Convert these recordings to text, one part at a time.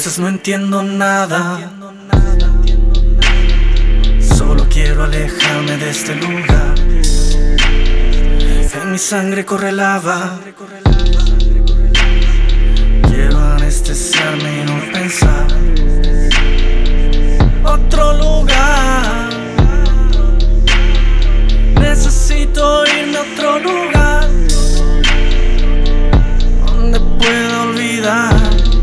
veces no entiendo nada, solo quiero alejarme de este lugar. En mi sangre corre lava, quiero anestesiarme y no pensar. Otro lugar, necesito irme a otro lugar donde pueda olvidar,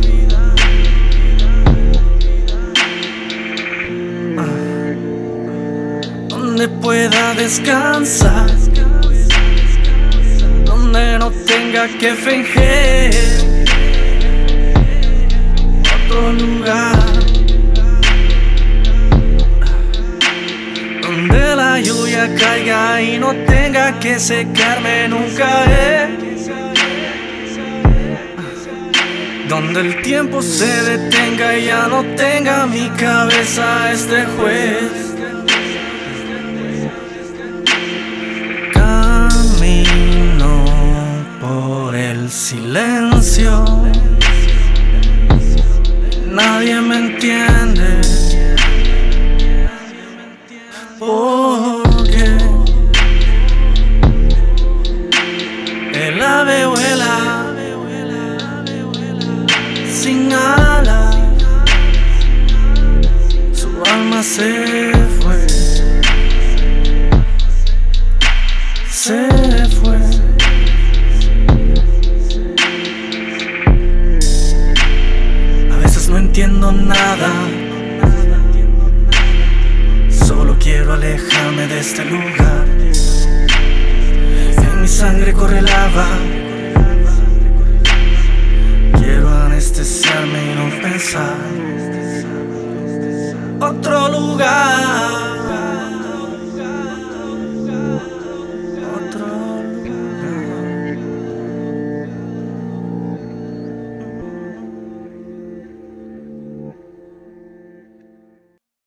donde pueda descansar, donde no tenga que fingir. Otro lugar donde la lluvia caiga y no tenga que secarme nunca, donde el tiempo se detenga y ya no tenga mi cabeza este juez. Camino por el silencio, nadie me entiende, porque el ave vuela sin alas, su alma se fue, se fue. A veces no entiendo nada, solo quiero alejarme de este lugar. En mi sangre corre lava, quiero anestesiarme y no pensar. Otro lugar